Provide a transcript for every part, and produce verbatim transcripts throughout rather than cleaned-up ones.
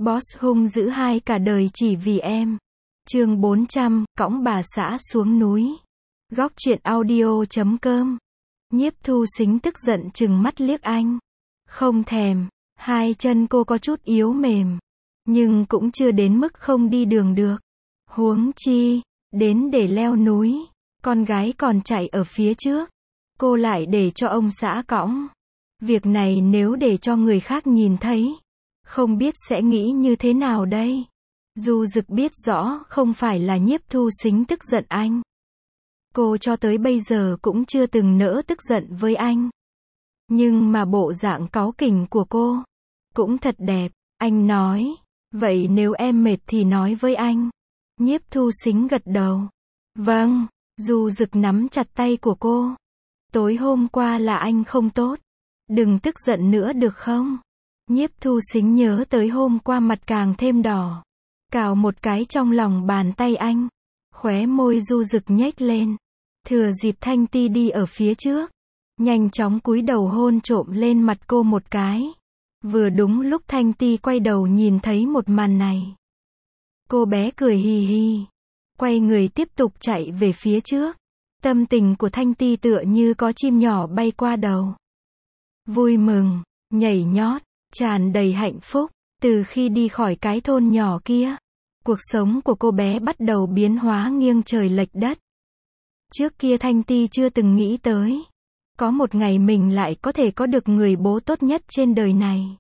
Boss hung dữ hai cả đời chỉ vì em. Chương bốn trăm, cõng bà xã xuống núi. Góc truyện audio chấm com. Nhiếp Thu Xính tức giận trừng mắt liếc anh. Không thèm, hai chân cô có chút yếu mềm. Nhưng cũng chưa đến mức không đi đường được. Huống chi, đến để leo núi. Con gái còn chạy ở phía trước. Cô lại để cho ông xã cõng. Việc này nếu để cho người khác nhìn thấy, không biết sẽ nghĩ như thế nào đây. Du Dực biết rõ không phải là Nhiếp Thu Xính tức giận anh. Cô cho tới bây giờ cũng chưa từng nỡ tức giận với anh. Nhưng mà bộ dạng cáu kỉnh của cô cũng thật đẹp. Anh nói, vậy nếu em mệt thì nói với anh. Nhiếp Thu Xính gật đầu. Vâng. Du Dực nắm chặt tay của cô. Tối hôm qua là anh không tốt. Đừng tức giận nữa được không? Nhiếp Thu Xính nhớ tới hôm qua mặt càng thêm đỏ. Cào một cái trong lòng bàn tay anh. Khóe môi Du Dực nhếch lên. Thừa dịp Thanh Ti đi ở phía trước, nhanh chóng cúi đầu hôn trộm lên mặt cô một cái. Vừa đúng lúc Thanh Ti quay đầu nhìn thấy một màn này. Cô bé cười hì hì. Quay người tiếp tục chạy về phía trước. Tâm tình của Thanh Ti tựa như có chim nhỏ bay qua đầu. Vui mừng, nhảy nhót, tràn đầy hạnh phúc. Từ khi đi khỏi cái thôn nhỏ kia, cuộc sống của cô bé bắt đầu biến hóa nghiêng trời lệch đất. Trước kia Thanh Ti chưa từng nghĩ tới. Có một ngày mình lại có thể có được người bố tốt nhất trên đời này.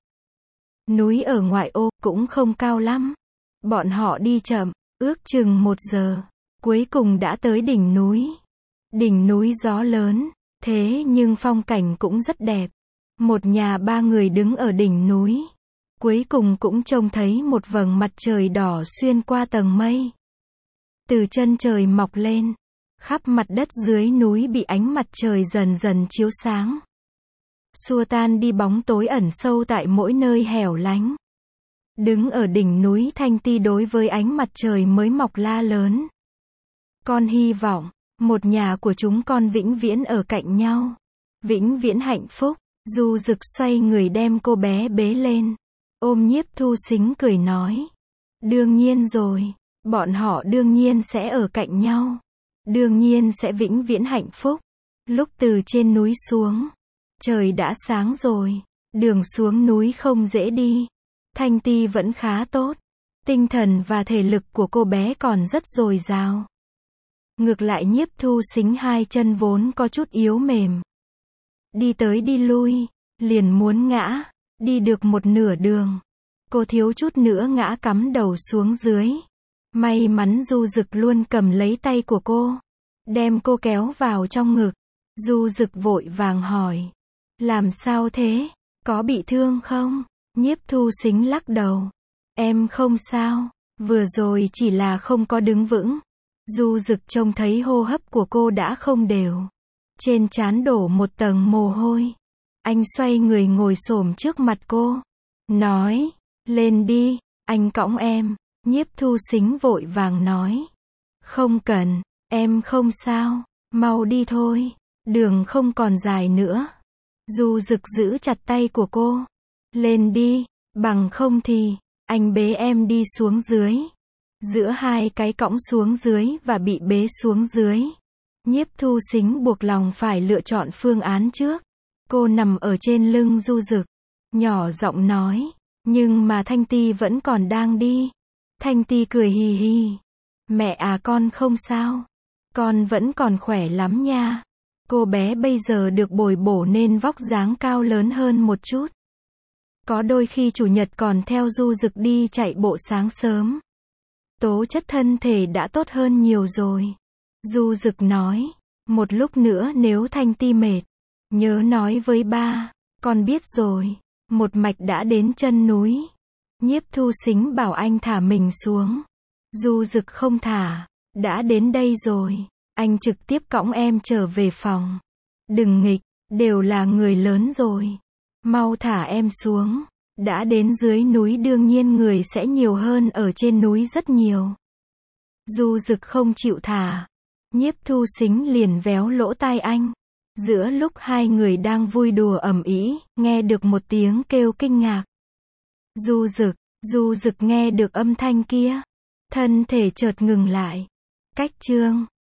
Núi ở ngoại ô cũng không cao lắm. Bọn họ đi chậm, ước chừng một giờ. Cuối cùng đã tới đỉnh núi. Đỉnh núi gió lớn, thế nhưng phong cảnh cũng rất đẹp. Một nhà ba người đứng ở đỉnh núi. Cuối cùng cũng trông thấy một vầng mặt trời đỏ xuyên qua tầng mây. Từ chân trời mọc lên. Khắp mặt đất dưới núi bị ánh mặt trời dần dần chiếu sáng. Xua tan đi bóng tối ẩn sâu tại mỗi nơi hẻo lánh. Đứng ở đỉnh núi, Thanh Ti đối với ánh mặt trời mới mọc la lớn. Con hy vọng, một nhà của chúng con vĩnh viễn ở cạnh nhau. Vĩnh viễn hạnh phúc. Du Dực xoay người đem cô bé bế lên. Ôm Nhiếp Thu Xính cười nói. Đương nhiên rồi. Bọn họ đương nhiên sẽ ở cạnh nhau. Đương nhiên sẽ vĩnh viễn hạnh phúc. Lúc từ trên núi xuống, trời đã sáng rồi. Đường xuống núi không dễ đi. Thanh Ti vẫn khá tốt. Tinh thần và thể lực của cô bé còn rất dồi dào. Ngược lại Nhiếp Thu Xính hai chân vốn có chút yếu mềm. Đi tới đi lui, liền muốn ngã. Đi được một nửa đường, cô thiếu chút nữa ngã cắm đầu xuống dưới. May mắn Du Dực luôn cầm lấy tay của cô, đem cô kéo vào trong ngực. Du Dực vội vàng hỏi. Làm sao thế? Có bị thương không? Nhiếp Thu Xính lắc đầu. Em không sao, vừa rồi chỉ là không có đứng vững. Du Dực trông thấy hô hấp của cô đã không đều. Trên trán đổ một tầng mồ hôi. Anh xoay người ngồi xổm trước mặt cô. Nói, lên đi, anh cõng em. Nhiếp Thu Xính vội vàng nói. Không cần, em không sao, mau đi thôi. Đường không còn dài nữa. Du Dực giữ chặt tay của cô. Lên đi, bằng không thì, anh bế em đi xuống dưới. Giữa hai cái cõng xuống dưới và bị bế xuống dưới. Nhiếp Thu Xính buộc lòng phải lựa chọn phương án trước. Cô nằm ở trên lưng Du Dực, nhỏ giọng nói, nhưng mà Thanh Ti vẫn còn đang đi. Thanh Ti cười hì hì. Mẹ à, con không sao. Con vẫn còn khỏe lắm nha. Cô bé bây giờ được bồi bổ nên vóc dáng cao lớn hơn một chút. Có đôi khi chủ nhật còn theo Du Dực đi chạy bộ sáng sớm. Tố chất thân thể đã tốt hơn nhiều rồi. Du Dực nói, một lúc nữa nếu Thanh Ti mệt, nhớ nói với ba. Con biết rồi. Một mạch đã đến chân núi. Nhiếp Thu Xính bảo anh thả mình xuống. Du Dực không thả. Đã đến đây rồi, anh trực tiếp cõng em trở về phòng. Đừng nghịch, đều là người lớn rồi. Mau thả em xuống. Đã đến dưới núi đương nhiên người sẽ nhiều hơn ở trên núi rất nhiều. Du Dực không chịu thả. Nhiếp Thu Xính liền véo lỗ tai anh. Giữa lúc hai người đang vui đùa ầm ĩ, nghe được một tiếng kêu kinh ngạc. Du Dực, Du Dực nghe được âm thanh kia, thân thể chợt ngừng lại. Cách chương